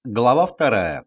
Глава 2.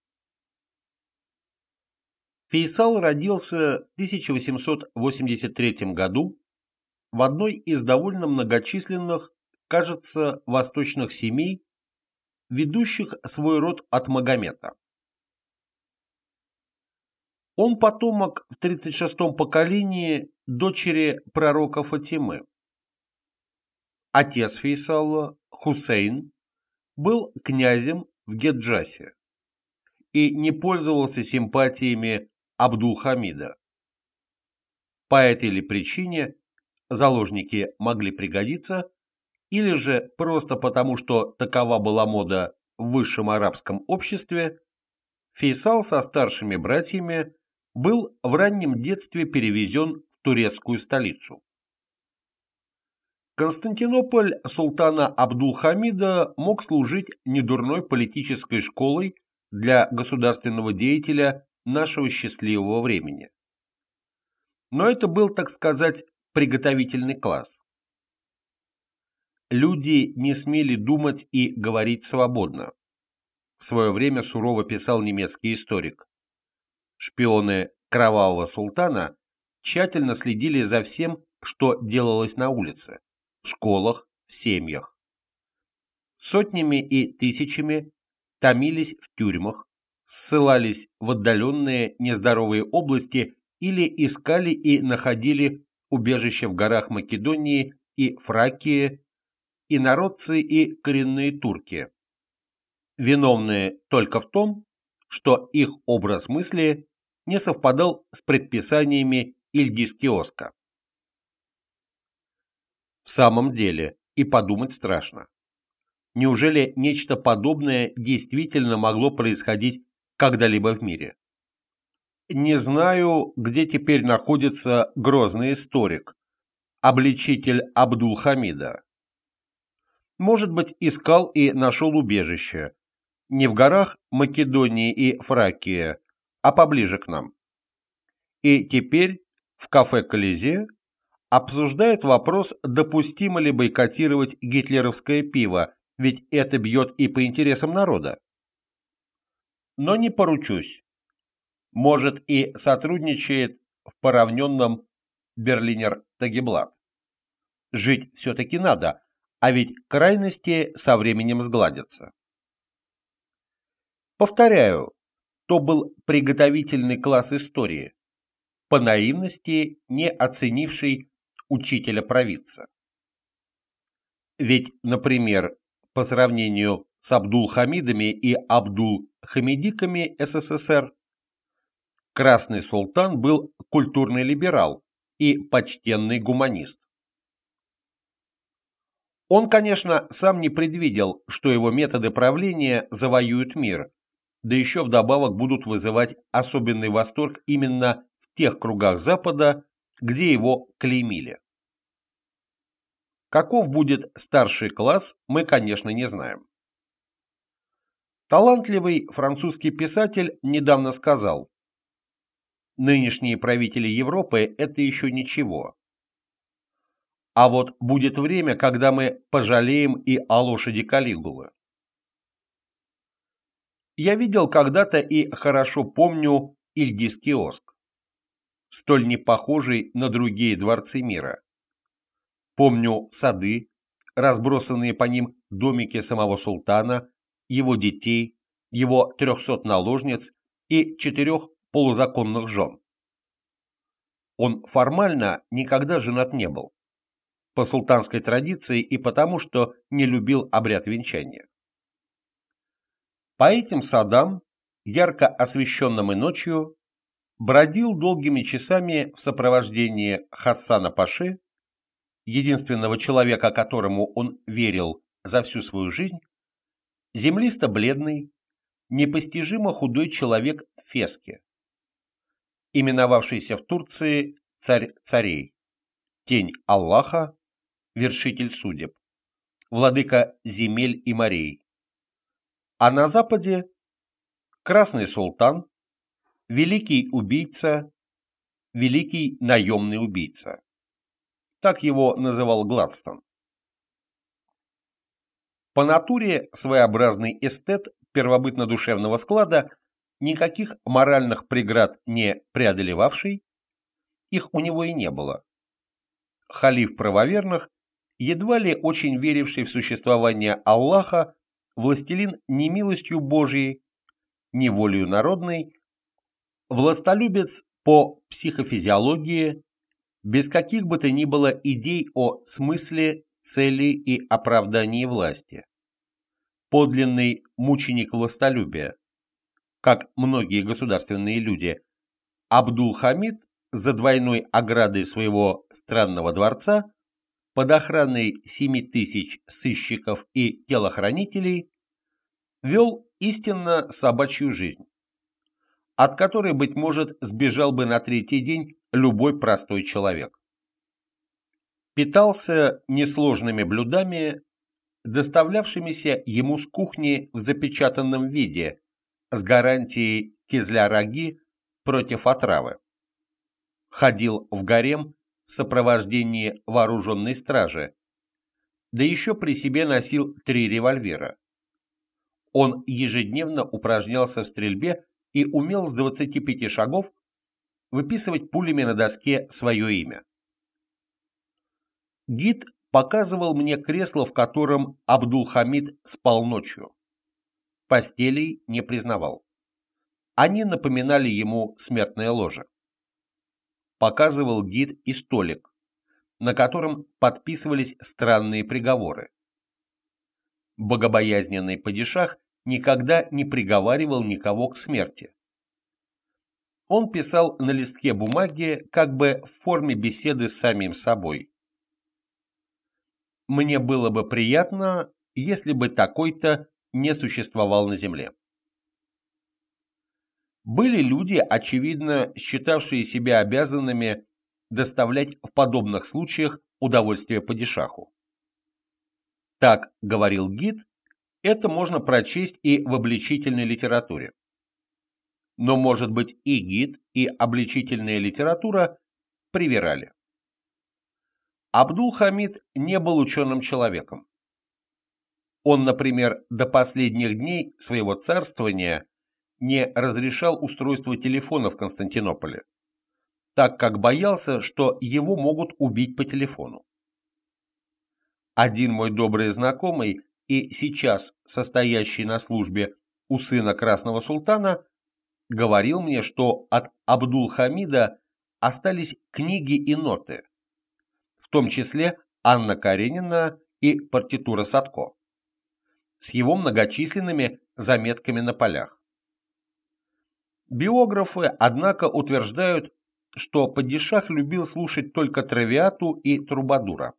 Фейсал родился в 1883 году в одной из довольно многочисленных, кажется, восточных семей, ведущих свой род от Магомета. Он потомок в 36-м поколении дочери пророка Фатимы. Отец Фейсала, Хусейн, был князем в Геджасе и не пользовался симпатиями Абдул-Хамида. По этой ли причине заложники могли пригодиться, или же просто потому, что такова была мода в высшем арабском обществе, Фейсал со старшими братьями был в раннем детстве перевезен в турецкую столицу. Константинополь султана Абдул-Хамида мог служить недурной политической школой для государственного деятеля нашего счастливого времени. Но это был, так сказать, приготовительный класс. Люди не смели думать и говорить свободно. В свое время сурово писал немецкий историк. Шпионы кровавого султана тщательно следили за всем, что делалось на улице, в школах, в семьях. Сотнями и тысячами томились в тюрьмах, ссылались в отдаленные нездоровые области или искали и находили убежище в горах Македонии и Фракии, инородцы и коренные турки, виновные только в том, что их образ мысли не совпадал с предписаниями Ильдис-Киоска. В самом деле, и подумать страшно. Неужели нечто подобное действительно могло происходить когда-либо в мире? Не знаю, где теперь находится грозный историк, обличитель Абдул-Хамида. Может быть, искал и нашел убежище. Не в горах Македонии и Фракии, а поближе к нам. И теперь в кафе «Колизе» обсуждает вопрос, допустимо ли бойкотировать гитлеровское пиво, ведь это бьет и по интересам народа. Но не поручусь. Может, и сотрудничает в поравненном Берлинер Тагеблат. Жить все-таки надо, а ведь крайности со временем сгладятся. Повторяю, то был приготовительный класс истории, по наивности не оценивший учителя-провидца. Ведь, например, по сравнению с Абдул-Хамидами и Абдул-Хамидиками СССР, Красный Султан был культурный либерал и почтенный гуманист. Он, конечно, сам не предвидел, что его методы правления завоюют мир, да еще вдобавок будут вызывать особенный восторг именно в тех кругах Запада, где его клеймили. Каков будет старший класс, мы, конечно, не знаем. Талантливый французский писатель недавно сказал: «Нынешние правители Европы – это еще ничего. А вот будет время, когда мы пожалеем и о лошади Калигулы». Я видел когда-то и хорошо помню Ильдис-Киоск, столь не похожий на другие дворцы мира. Помню сады, разбросанные по ним домики самого султана, его детей, его 300 наложниц и 4 полузаконных жен. Он формально никогда женат не был, по султанской традиции и потому, что не любил обряд венчания. По этим садам, ярко освещенным и ночью, бродил долгими часами в сопровождении Хасана Паши, единственного человека, которому он верил за всю свою жизнь, землисто-бледный, непостижимо худой человек в феске, именовавшийся в Турции царь царей, тень Аллаха, вершитель судеб, владыка земель и морей. А на западе Красный Султан, великий убийца, великий наемный убийца. Так его называл Гладстон. По натуре своеобразный эстет первобытно-душевного склада, никаких моральных преград не преодолевавший, их у него и не было. Халиф правоверных, едва ли очень веривший в существование Аллаха, властелин не милостью Божией, не волею народной, властолюбец по психофизиологии, без каких бы то ни было идей о смысле, цели и оправдании власти. Подлинный мученик властолюбия, как многие государственные люди, Абдул-Хамид за двойной оградой своего странного дворца, под охраной 7000 сыщиков и телохранителей, вел истинно собачью жизнь, от которой, быть может, сбежал бы на третий день любой простой человек. Питался несложными блюдами, доставлявшимися ему с кухни в запечатанном виде, с гарантией кизля-раги против отравы. Ходил в гарем в сопровождении вооруженной стражи, да еще при себе носил 3 револьвера. Он ежедневно упражнялся в стрельбе и умел с 25 шагов выписывать пулями на доске свое имя. Гид показывал мне кресло, в котором Абдул-Хамид спал ночью. Постелей не признавал. Они напоминали ему смертное ложе. Показывал гид и столик, на котором подписывались странные приговоры. Богобоязненный падишах никогда не приговаривал никого к смерти. Он писал на листке бумаги как бы в форме беседы с самим собой. Мне было бы приятно, если бы такой-то не существовал на земле. Были люди, очевидно, считавшие себя обязанными доставлять в подобных случаях удовольствие падишаху. Так говорил гид, это можно прочесть и в обличительной литературе. Но, может быть, и гид, и обличительная литература привирали. Абдул-Хамид не был ученым человеком. Он, например, до последних дней своего царствования не разрешал устройство телефона в Константинополе, так как боялся, что его могут убить по телефону. Один мой добрый знакомый и сейчас состоящий на службе у сына Красного Султана говорил мне, что от Абдул-Хамида остались книги и ноты, в том числе Анна Каренина и партитура Садко, с его многочисленными заметками на полях. Биографы, однако, утверждают, что падишах любил слушать только Травиату и Трубадура.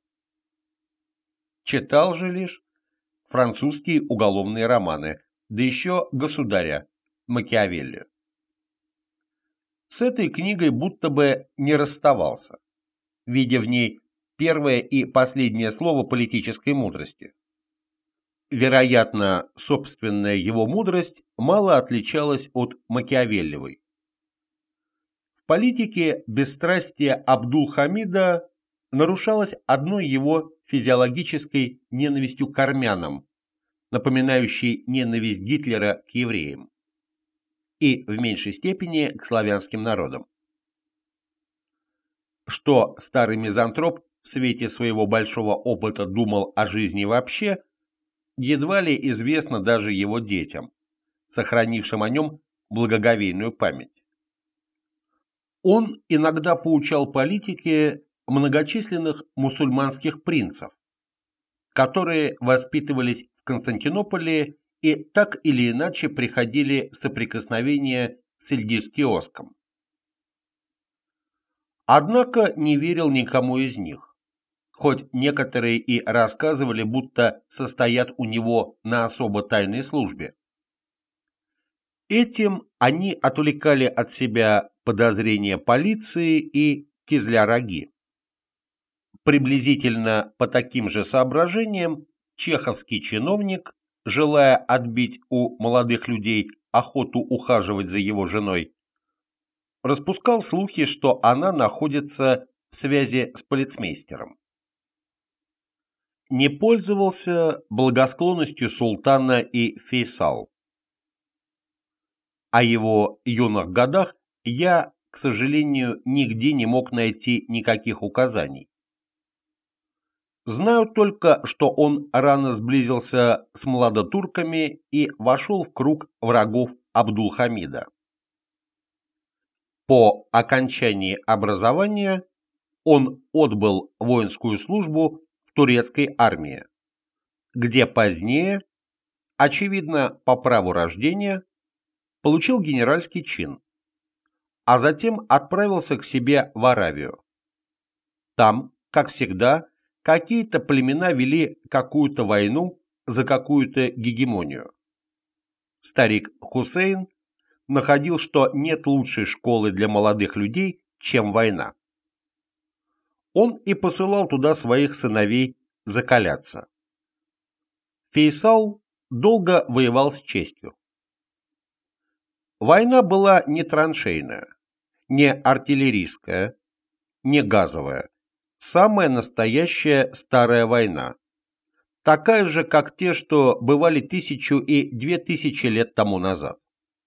Читал же лишь французские уголовные романы, да еще «Государя» Макиавелли. С этой книгой будто бы не расставался, видя в ней первое и последнее слово политической мудрости. Вероятно, собственная его мудрость мало отличалась от Макиавеллевой. В политике бесстрастие Абдул-Хамида нарушалось одной его физиологической ненавистью к армянам, напоминающей ненависть Гитлера к евреям, и в меньшей степени к славянским народам. Что старый мизантроп в свете своего большого опыта думал о жизни вообще, едва ли известно даже его детям, сохранившим о нем благоговейную память. Он иногда поучал политике многочисленных мусульманских принцев, которые воспитывались в Константинополе и так или иначе приходили в соприкосновение с Ильдис-Киоском. Однако не верил никому из них, хоть некоторые и рассказывали, будто состоят у него на особо тайной службе. Этим они отвлекали от себя подозрения полиции и кизля-раги. Приблизительно по таким же соображениям чеховский чиновник, желая отбить у молодых людей охоту ухаживать за его женой, распускал слухи, что она находится в связи с полицмейстером. Не пользовался благосклонностью султана и Фейсал, О его юных годах я, к сожалению, нигде не мог найти никаких указаний. Знаю только, что он рано сблизился с младотурками и вошел в круг врагов Абдул-Хамида. По окончании образования он отбыл воинскую службу в турецкой армии, где позднее, очевидно по праву рождения, получил генеральский чин, а затем отправился к себе в Аравию. Там, как всегда, какие-то племена вели какую-то войну за какую-то гегемонию. Старик Хусейн находил, что нет лучшей школы для молодых людей, чем война. Он и посылал туда своих сыновей закаляться. Фейсал долго воевал с честью. Война была не траншейная, не артиллерийская, не газовая, самая настоящая старая война, такая же, как те, что бывали 1000 и 2000 лет тому назад.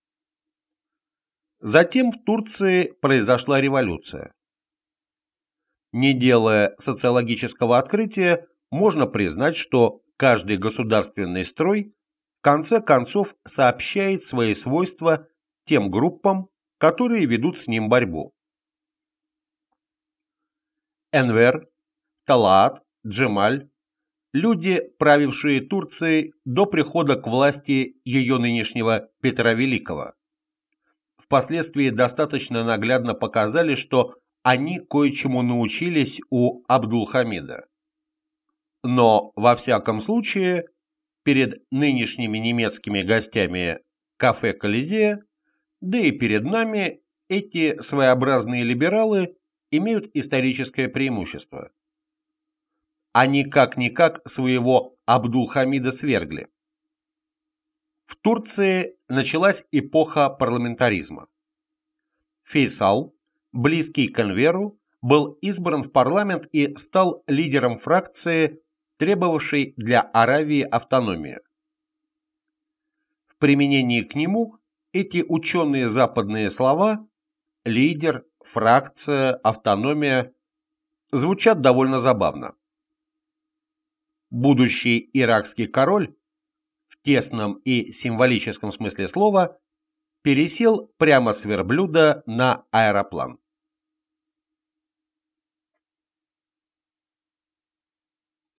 Затем в Турции произошла революция. Не делая социологического открытия, можно признать, что каждый государственный строй в конце концов сообщает свои свойства тем группам, которые ведут с ним борьбу. Энвер, Талаат, Джемаль – люди, правившие Турцией до прихода к власти ее нынешнего Петра Великого, впоследствии достаточно наглядно показали, что они кое-чему научились у Абдул-Хамида. Но, во всяком случае, перед нынешними немецкими гостями кафе «Колизея», да и перед нами, эти своеобразные либералы имеют историческое преимущество. Они как-никак своего Абдул-Хамида свергли. В Турции началась эпоха парламентаризма. Фейсал, близкий к Энверу, был избран в парламент и стал лидером фракции, требовавшей для Аравии автономии. В применении к нему эти ученые западные слова «лидер», «фракция», «автономия» звучат довольно забавно. Будущий иракский король, в тесном и символическом смысле слова, пересел прямо с верблюда на аэроплан.